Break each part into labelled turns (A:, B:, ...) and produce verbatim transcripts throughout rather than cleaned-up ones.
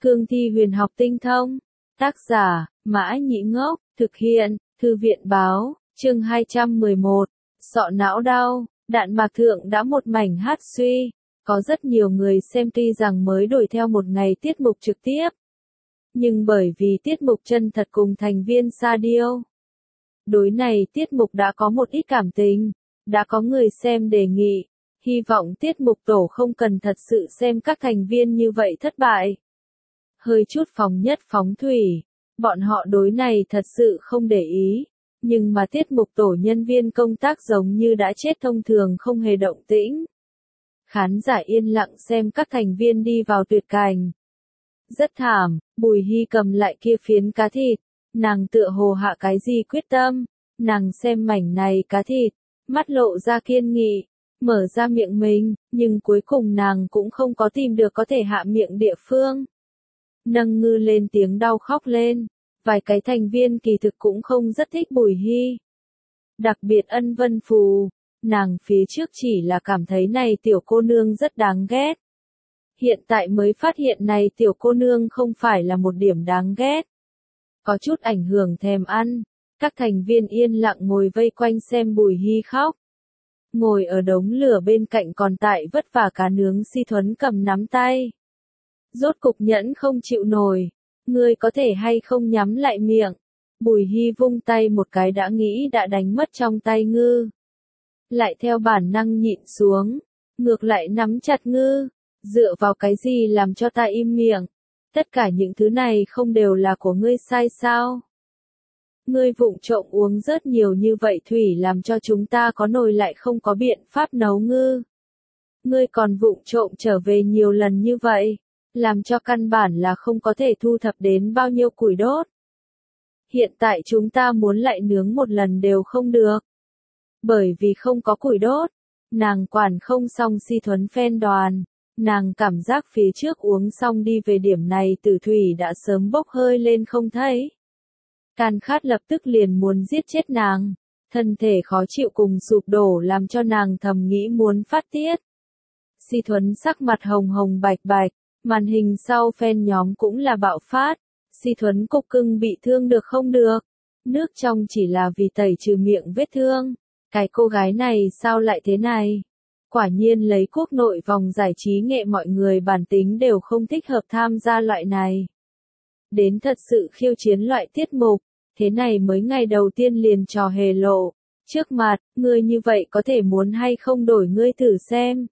A: Cương thi huyền học tinh thông. Tác giả, Mã Nhĩ Ngốc, thực hiện, Thư viện báo, chương hai trăm mười một, sọ não đau, đạn mạc thượng đã một mảnh hát suy. Có rất nhiều người xem tuy rằng mới đổi theo một ngày tiết mục trực tiếp. Nhưng bởi vì tiết mục chân thật cùng thành viên sa điêu. Đối này tiết mục đã có một ít cảm tình, đã có người xem đề nghị, hy vọng tiết mục tổ không cần thật sự xem các thành viên như vậy thất bại. Hơi chút phóng nhất phóng thủy, bọn họ đối này thật sự không để ý, nhưng mà tiết mục tổ nhân viên công tác giống như đã chết thông thường không hề động tĩnh. Khán giả yên lặng xem các thành viên đi vào tuyệt cảnh. Rất thảm, Bùi Hy cầm lại kia phiến cá thịt, nàng tựa hồ hạ cái gì quyết tâm, nàng xem mảnh này cá thịt, mắt lộ ra kiên nghị, mở ra miệng mình, nhưng cuối cùng nàng cũng không có tìm được có thể hạ miệng địa phương. Nâng ngư lên tiếng đau khóc lên, vài cái thành viên kỳ thực cũng không rất thích Bùi Hy. Đặc biệt Ân Vân Phù, nàng phía trước chỉ là cảm thấy này tiểu cô nương rất đáng ghét. Hiện tại mới phát hiện này tiểu cô nương không phải là một điểm đáng ghét. Có chút ảnh hưởng thèm ăn, các thành viên yên lặng ngồi vây quanh xem Bùi Hy khóc. Ngồi ở đống lửa bên cạnh còn tại vất vả cá nướng Si Thuấn cầm nắm tay. Rốt cục nhẫn không chịu nổi, ngươi có thể hay không nhắm lại miệng. Bùi Hy vung tay một cái đã nghĩ đã đánh mất trong tay ngư. Lại theo bản năng nhịn xuống, ngược lại nắm chặt ngư, dựa vào cái gì làm cho ta im miệng. Tất cả những thứ này không đều là của ngươi sai sao? Ngươi vụng trộm uống rất nhiều như vậy thủy làm cho chúng ta có nồi lại không có biện pháp nấu ngư. Ngươi còn vụng trộm trở về nhiều lần như vậy, làm cho căn bản là không có thể thu thập đến bao nhiêu củi đốt. Hiện tại chúng ta muốn lại nướng một lần đều không được. Bởi vì không có củi đốt, nàng quản không xong Si Thuấn phen đoàn. Nàng cảm giác phía trước uống xong đi về điểm này tử thủy đã sớm bốc hơi lên không thấy. Can khát lập tức liền muốn giết chết nàng, thân thể khó chịu cùng sụp đổ làm cho nàng thầm nghĩ muốn phát tiết. Si Thuấn sắc mặt hồng hồng bạch bạch, màn hình sau phen nhóm cũng là bạo phát. Si Thuấn cục cưng bị thương được không được, nước trong chỉ là vì tẩy trừ miệng vết thương. Cái cô gái này sao lại thế này? Quả nhiên lấy quốc nội vòng giải trí nghệ mọi người bản tính đều không thích hợp tham gia loại này. Đến thật sự khiêu chiến loại tiết mục, thế này mới ngày đầu tiên liền trò hề lộ. Trước mặt, ngươi như vậy có thể muốn hay không đổi ngươi thử xem.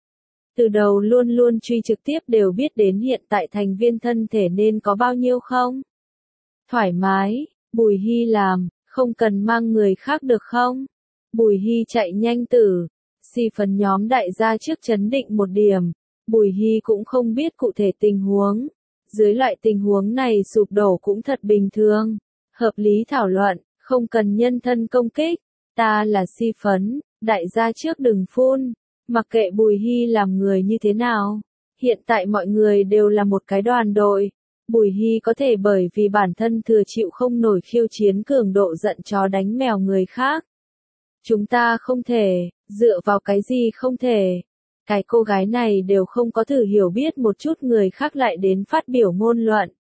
A: Từ đầu luôn luôn truy trực tiếp đều biết đến hiện tại thành viên thân thể nên có bao nhiêu không? Thoải mái, Bùi Hy làm, không cần mang người khác được không? Bùi Hy chạy nhanh tử. Si phần nhóm đại gia trước chấn định một điểm, Bùi Hy cũng không biết cụ thể tình huống. Dưới loại tình huống này sụp đổ cũng thật bình thường. Hợp lý thảo luận, không cần nhân thân công kích. Ta là Si phấn, đại gia trước đừng phun. Mặc kệ Bùi Hy làm người như thế nào. Hiện tại mọi người đều là một cái đoàn đội. Bùi Hy có thể bởi vì bản thân thừa chịu không nổi khiêu chiến cường độ giận chó đánh mèo người khác. Chúng ta không thể, dựa vào cái gì không thể. Cái cô gái này đều không có thử hiểu biết một chút người khác lại đến phát biểu ngôn luận.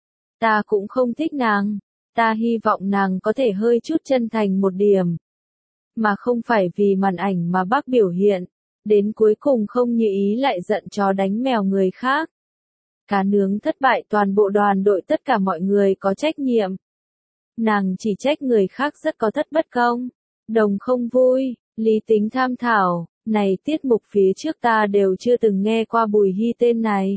A: Ta cũng không thích nàng, ta hy vọng nàng có thể hơi chút chân thành một điểm. Mà không phải vì màn ảnh mà bác biểu hiện, đến cuối cùng không như ý lại giận chó đánh mèo người khác. Cá nướng thất bại toàn bộ đoàn đội tất cả mọi người có trách nhiệm. Nàng chỉ trách người khác rất có thất bất công. Đồng không vui, lý tính tham thảo, này tiết mục phía trước ta đều chưa từng nghe qua Bùi Hy tên này.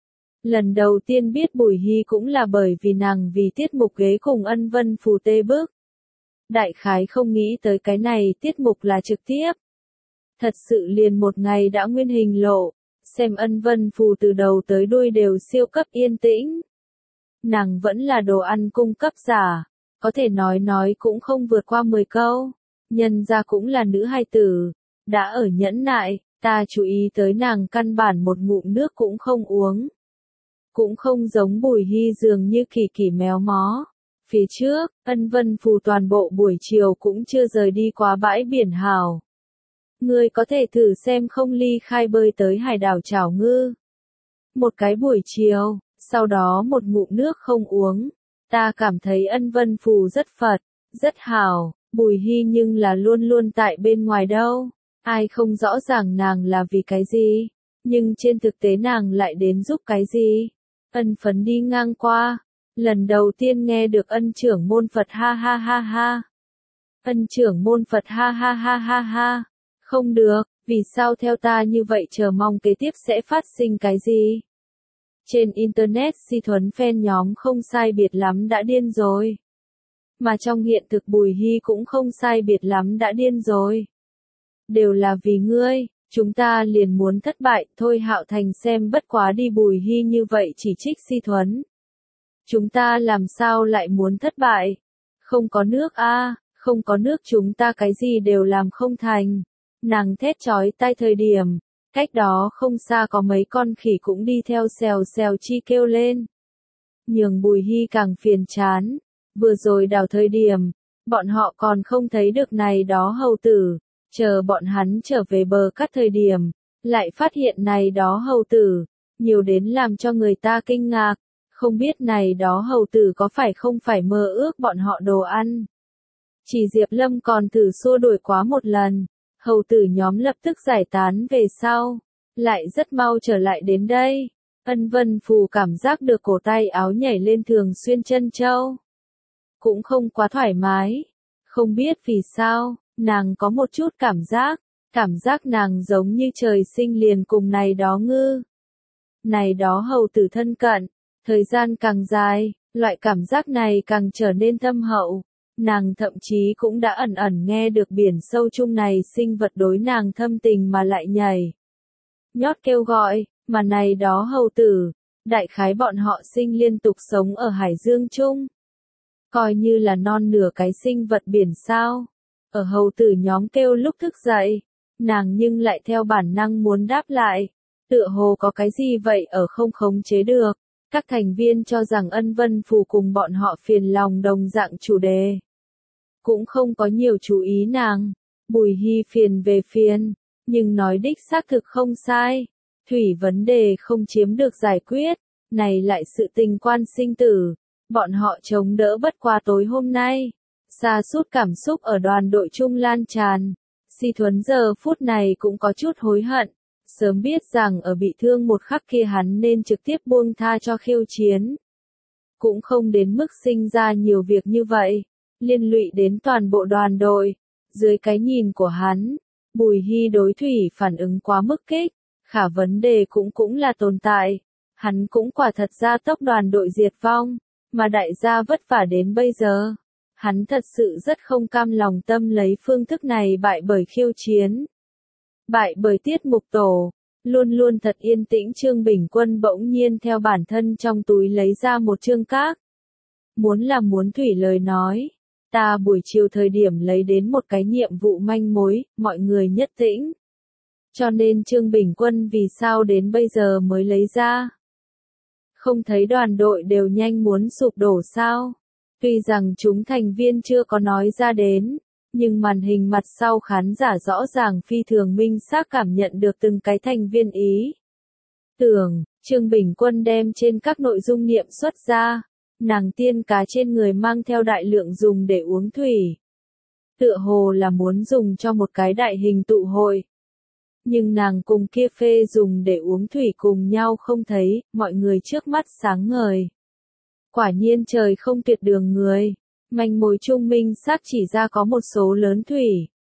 A: Lần đầu tiên biết Bùi Hy cũng là bởi vì nàng vì tiết mục ghế cùng Ân Vân Phù tê bức. Đại khái không nghĩ tới cái này tiết mục là trực tiếp. Thật sự liền một ngày đã nguyên hình lộ, xem Ân Vân Phù từ đầu tới đuôi đều siêu cấp yên tĩnh. Nàng vẫn là đồ ăn cung cấp giả, có thể nói nói cũng không vượt qua mười câu. Nhân ra cũng là nữ hài tử, đã ở nhẫn nại, ta chú ý tới nàng căn bản một ngụm nước cũng không uống. Cũng không giống Bùi Hy dường như kỳ kỳ méo mó. Phía trước, Ân Vân Phù toàn bộ buổi chiều cũng chưa rời đi qua bãi biển hào. Ngươi có thể thử xem không ly khai bơi tới hải đảo Chảo Ngư. Một cái buổi chiều, sau đó một ngụm nước không uống. Ta cảm thấy Ân Vân Phù rất Phật, rất hảo, Bùi Hy nhưng là luôn luôn tại bên ngoài đâu. Ai không rõ ràng nàng là vì cái gì, nhưng trên thực tế nàng lại đến giúp cái gì. Ân Phấn đi ngang qua, lần đầu tiên nghe được ân trưởng môn Phật ha ha ha ha. Ân trưởng môn Phật ha ha ha ha ha. Không được, vì sao theo ta như vậy chờ mong kế tiếp sẽ phát sinh cái gì? Trên Internet Si Thuấn fan nhóm không sai biệt lắm đã điên rồi. Mà trong hiện thực Bùi Hy cũng không sai biệt lắm đã điên rồi. Đều là vì ngươi, chúng ta liền muốn thất bại, thôi Hạo Thành xem bất quá đi Bùi Hy như vậy chỉ trích Si Thuấn. Chúng ta làm sao lại muốn thất bại? Không có nước a, à, không có nước chúng ta cái gì đều làm không thành. Nàng thét chói tai thời điểm, cách đó không xa có mấy con khỉ cũng đi theo xèo xèo chi kêu lên. Nhường Bùi Hy càng phiền chán, vừa rồi đào thời điểm, bọn họ còn không thấy được này đó hầu tử, chờ bọn hắn trở về bờ cắt thời điểm, lại phát hiện này đó hầu tử, nhiều đến làm cho người ta kinh ngạc, không biết này đó hầu tử có phải không phải mơ ước bọn họ đồ ăn. Chỉ Diệp Lâm còn thử xua đuổi quá một lần, hầu tử nhóm lập tức giải tán về sau, lại rất mau trở lại đến đây. Ân Vân Phù cảm giác được cổ tay áo nhảy lên thường xuyên chân châu. Cũng không quá thoải mái. Không biết vì sao, nàng có một chút cảm giác, cảm giác nàng giống như trời sinh liền cùng này đó ngư. Này đó hầu tử thân cận, thời gian càng dài, loại cảm giác này càng trở nên thâm hậu. Nàng thậm chí cũng đã ẩn ẩn nghe được biển sâu chung này sinh vật đối nàng thâm tình mà lại nhảy. Nhót kêu gọi, mà này đó hầu tử, đại khái bọn họ sinh liên tục sống ở hải dương chung. Coi như là non nửa cái sinh vật biển sao. Ở hầu tử nhóm kêu lúc thức dậy, nàng nhưng lại theo bản năng muốn đáp lại. Tựa hồ có cái gì vậy ở không khống chế được. Các thành viên cho rằng Ân Vân Phù cùng bọn họ phiền lòng đồng dạng chủ đề. Cũng không có nhiều chú ý nàng. Bùi Hy phiền về phiền, nhưng nói đích xác thực không sai. Thủy vấn đề không chiếm được giải quyết, này lại sự tình quan sinh tử. Bọn họ chống đỡ bất qua tối hôm nay. Sa sút cảm xúc ở đoàn đội chung lan tràn. Si Thuấn giờ phút này cũng có chút hối hận. Sớm biết rằng ở bị thương một khắc kia hắn nên trực tiếp buông tha cho khiêu chiến. Cũng không đến mức sinh ra nhiều việc như vậy. Liên lụy đến toàn bộ đoàn đội. Dưới cái nhìn của hắn, Bùi Hy đối Thủy phản ứng quá mức kích. Khả vấn đề cũng cũng là tồn tại. Hắn cũng quả thật ra tốc đoàn đội diệt vong. Mà đại gia vất vả đến bây giờ. Hắn thật sự rất không cam lòng tâm lấy phương thức này bại bởi khiêu chiến. Bại bởi tiết mục tổ. Luôn luôn thật yên tĩnh Trương Bình Quân bỗng nhiên theo bản thân trong túi lấy ra một chương các. Muốn là muốn Thủy lời nói. Ta buổi chiều thời điểm lấy đến một cái nhiệm vụ manh mối, mọi người nhất tĩnh. Cho nên Trương Bình Quân vì sao đến bây giờ mới lấy ra. Không thấy đoàn đội đều nhanh muốn sụp đổ sao. Tuy rằng chúng thành viên chưa có nói ra đến, nhưng màn hình mặt sau khán giả rõ ràng phi thường minh xác cảm nhận được từng cái thành viên ý. Tưởng, Trương Bình Quân đem trên các nội dung niệm xuất ra, nàng tiên cá trên người mang theo đại lượng dùng để uống thủy. Tựa hồ là muốn dùng cho một cái đại hình tụ hội. Nhưng nàng cùng kia phê dùng để uống thủy cùng nhau không thấy, mọi người trước mắt sáng ngời. Quả nhiên trời không tuyệt đường người, manh mối trung minh xác chỉ ra có một số lớn thủy.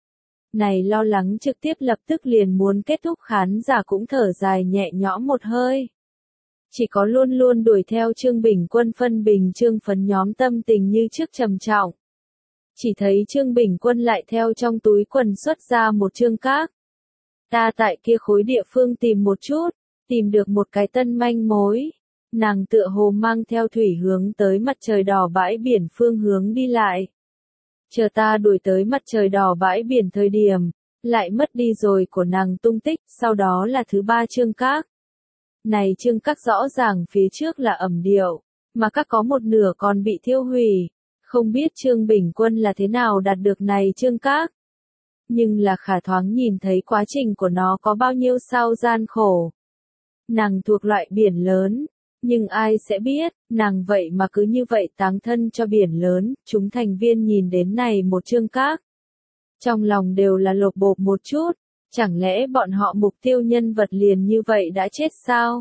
A: Này lo lắng trực tiếp lập tức liền muốn kết thúc khán giả cũng thở dài nhẹ nhõm một hơi. Chỉ có luôn luôn đuổi theo Trương Bình Quân phân bình Trương Phấn nhóm tâm tình như trước trầm trọng. Chỉ thấy Trương Bình Quân lại theo trong túi quần xuất ra một chương các. Ta tại kia khối địa phương tìm một chút, tìm được một cái tân manh mối. Nàng tựa hồ mang theo thủy hướng tới mặt trời đỏ bãi biển phương hướng đi lại. Chờ ta đuổi tới mặt trời đỏ bãi biển thời điểm, lại mất đi rồi của nàng tung tích, sau đó là thứ ba chương các. Này chương các rõ ràng phía trước là ẩm điệu, mà các có một nửa còn bị thiêu hủy. Không biết Trương Bình Quân là thế nào đạt được này chương các. Nhưng là khả thoáng nhìn thấy quá trình của nó có bao nhiêu sao gian khổ. Nàng thuộc loại biển lớn, Nhưng ai sẽ biết, nàng vậy mà cứ như vậy táng thân cho biển lớn, chúng thành viên nhìn đến này một chương các. Trong lòng đều là lột bột một chút, chẳng lẽ bọn họ mục tiêu nhân vật liền như vậy đã chết sao?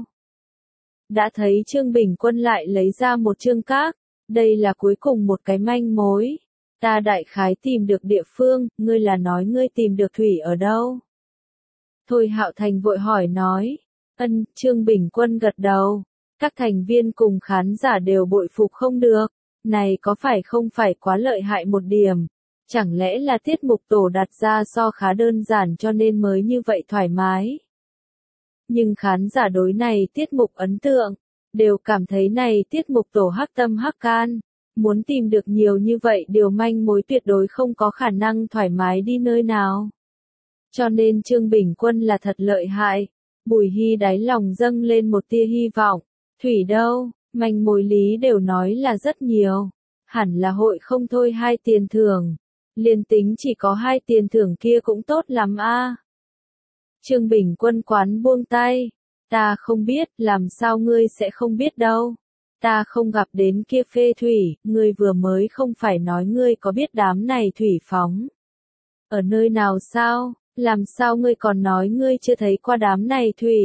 A: Đã thấy Trương Bình Quân lại lấy ra một chương các, đây là cuối cùng một cái manh mối. Ta đại khái tìm được địa phương, ngươi là nói ngươi tìm được thủy ở đâu? Thôi Hạo Thành vội hỏi nói, ân, Trương Bình Quân gật đầu. Các thành viên cùng khán giả đều bội phục không được, này có phải không phải quá lợi hại một điểm, chẳng lẽ là tiết mục tổ đặt ra so khá đơn giản cho nên mới như vậy thoải mái. Nhưng khán giả đối này tiết mục ấn tượng, đều cảm thấy này tiết mục tổ hắc tâm hắc can, muốn tìm được nhiều như vậy điều manh mối tuyệt đối không có khả năng thoải mái đi nơi nào. Cho nên Trương Bình Quân là thật lợi hại, Bùi Hy đáy lòng dâng lên một tia hy vọng. Thủy đâu, manh mối lý đều nói là rất nhiều, hẳn là hội không thôi hai tiền thưởng, liền tính chỉ có hai tiền thưởng kia cũng tốt lắm a. Trương Bình Quân quán buông tay, ta không biết, làm sao ngươi sẽ không biết đâu, ta không gặp đến kia phê thủy, ngươi vừa mới không phải nói ngươi có biết đám này thủy phóng. Ở nơi nào sao, làm sao ngươi còn nói ngươi chưa thấy qua đám này thủy.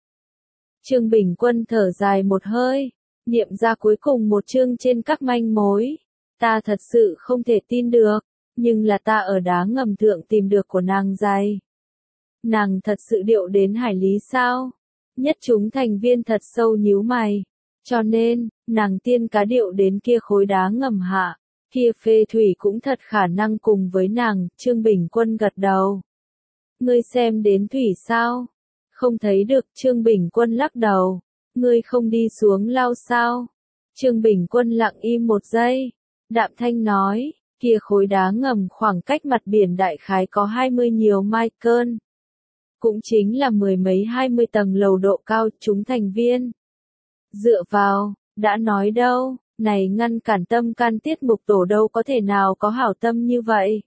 A: Trương Bình Quân thở dài một hơi, niệm ra cuối cùng một chương trên các manh mối. Ta thật sự không thể tin được, nhưng là ta ở đá ngầm thượng tìm được của nàng dày. Nàng thật sự điệu đến hải lý sao? Nhất chúng thành viên thật sâu nhíu mày. Cho nên, nàng tiên cá điệu đến kia khối đá ngầm hạ, kia phê thủy cũng thật khả năng cùng với nàng, Trương Bình Quân gật đầu. Ngươi xem đến thủy sao? Không thấy được, Trương Bình Quân lắc đầu. Ngươi không đi xuống lao sao? Trương Bình Quân lặng im một giây. Đạm thanh nói, kia khối đá ngầm khoảng cách mặt biển đại khái có hai mươi nhiều mai cơn. Cũng chính là mười mấy hai mươi tầng lầu độ cao chúng thành viên. Dựa vào, đã nói đâu, này ngăn cản tâm can tiết mục tổ đâu có thể nào có hảo tâm như vậy.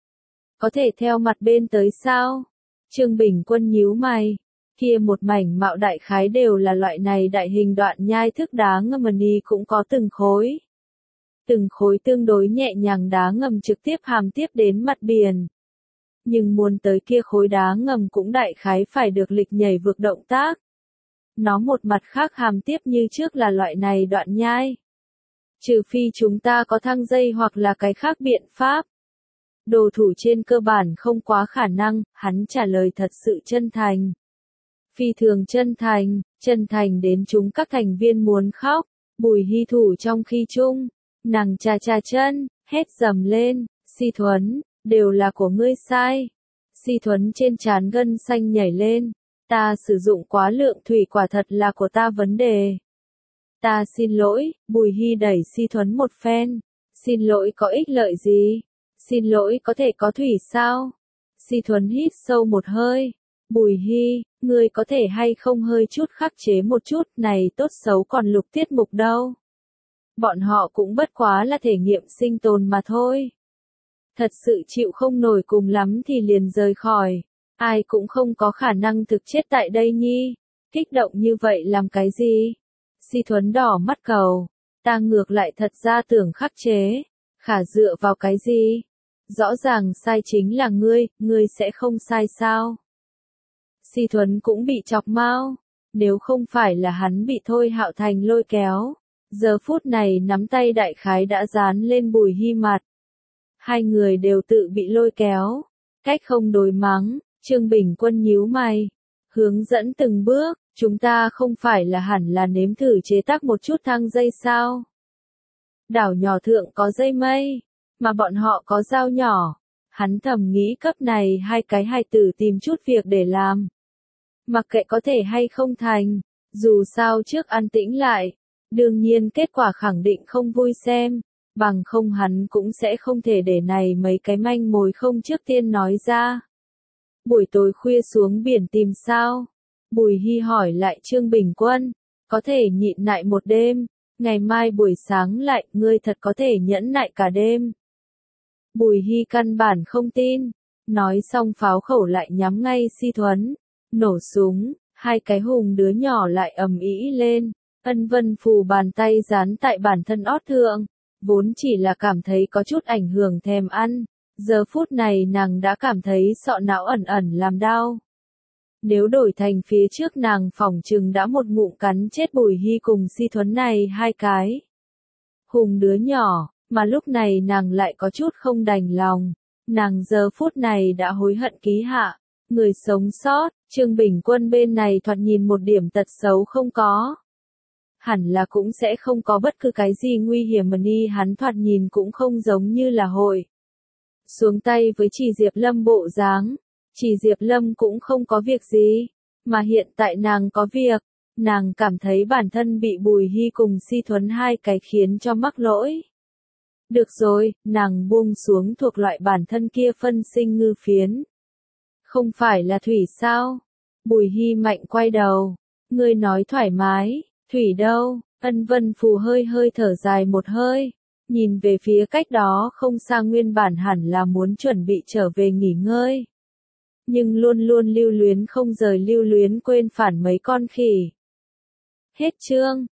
A: Có thể theo mặt bên tới sao? Trương Bình Quân nhíu mày. Kia một mảnh mạo đại khái đều là loại này đại hình đoạn nhai thức đá ngầm đi cũng có từng khối. Từng khối tương đối nhẹ nhàng đá ngầm trực tiếp hàm tiếp đến mặt biển. Nhưng muốn tới kia khối đá ngầm cũng đại khái phải được lịch nhảy vượt động tác. Nó một mặt khác hàm tiếp như trước là loại này đoạn nhai. Trừ phi chúng ta có thang dây hoặc là cái khác biện pháp. Đồ thủ trên cơ bản không quá khả năng, hắn trả lời thật sự chân thành. Phi thường chân thành, chân thành đến chúng các thành viên muốn khóc, Bùi Hy thủ trong khi chung, nàng chà chà chân, hét dầm lên, Si Thuấn, đều là của ngươi sai. Si Thuấn trên trán gân xanh nhảy lên, ta sử dụng quá lượng thủy quả thật là của ta vấn đề. Ta xin lỗi, Bùi Hy đẩy Si Thuấn một phen, xin lỗi có ích lợi gì, xin lỗi có thể có thủy sao? Si Thuấn hít sâu một hơi. Bùi Hy, ngươi có thể hay không hơi chút khắc chế một chút, này tốt xấu còn lục tiết mục đâu. Bọn họ cũng bất quá là thể nghiệm sinh tồn mà thôi. Thật sự chịu không nổi cùng lắm thì liền rời khỏi, ai cũng không có khả năng thực chết tại đây nhi. Kích động như vậy làm cái gì? Si Thuấn đỏ mắt cầu, ta ngược lại thật ra tưởng khắc chế, khả dựa vào cái gì? Rõ ràng sai chính là ngươi, ngươi sẽ không sai sao? Si Thuấn cũng bị chọc mau, nếu không phải là hắn bị Thôi Hạo Thành lôi kéo, giờ phút này nắm tay đại khái đã dán lên Bùi Hy mặt. Hai người đều tự bị lôi kéo, cách không đối mắng, Trương Bình Quân nhíu mày, hướng dẫn từng bước, chúng ta không phải là hẳn là nếm thử chế tác một chút thang dây sao? Đảo nhỏ thượng có dây mây, mà bọn họ có dao nhỏ, hắn thầm nghĩ cấp này hai cái hài tử tìm chút việc để làm. Mặc kệ có thể hay không thành, dù sao trước an tĩnh lại, đương nhiên kết quả khẳng định không vui xem, bằng không hắn cũng sẽ không thể để này mấy cái manh mối không trước tiên nói ra. Buổi tối khuya xuống biển tìm sao? Bùi Hy hỏi lại Trương Bình Quân, có thể nhịn nại một đêm, ngày mai buổi sáng lại, ngươi thật có thể nhẫn nại cả đêm. Bùi Hy căn bản không tin, nói xong pháo khẩu lại nhắm ngay Si Thuấn. Nổ súng, hai cái hùng đứa nhỏ lại ầm ĩ lên, Ân Vân Phù bàn tay dán tại bản thân ót thượng, vốn chỉ là cảm thấy có chút ảnh hưởng thèm ăn, giờ phút này nàng đã cảm thấy sọ não ẩn ẩn làm đau. Nếu đổi thành phía trước nàng phỏng chừng đã một ngụm cắn chết Bùi Hy cùng Si Thuấn này hai cái. Hùng đứa nhỏ, mà lúc này nàng lại có chút không đành lòng, nàng giờ phút này đã hối hận ký hạ, người sống sót, Trương Bình Quân bên này thoạt nhìn một điểm tật xấu không có. Hẳn là cũng sẽ không có bất cứ cái gì nguy hiểm mà ni hắn thoạt nhìn cũng không giống như là hội. Xuống tay với chỉ Diệp Lâm bộ dáng, chỉ Diệp Lâm cũng không có việc gì, mà hiện tại nàng có việc, nàng cảm thấy bản thân bị Bùi Hy cùng Si Thuấn hai cái khiến cho mắc lỗi. Được rồi, nàng buông xuống thuộc loại bản thân kia phân sinh ngư phiến. Không phải là Thủy sao? Bùi Hy mạnh quay đầu, ngươi nói thoải mái, Thủy đâu? Ân Vân Phù hơi hơi thở dài một hơi, nhìn về phía cách đó không xa nguyên bản hẳn là muốn chuẩn bị trở về nghỉ ngơi. Nhưng luôn luôn lưu luyến không rời lưu luyến quên phản mấy con khỉ. Hết chương.